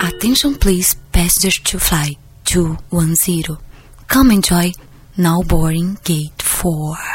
Attention please, passengers to flight 210. Come enjoy now boarding gate 4.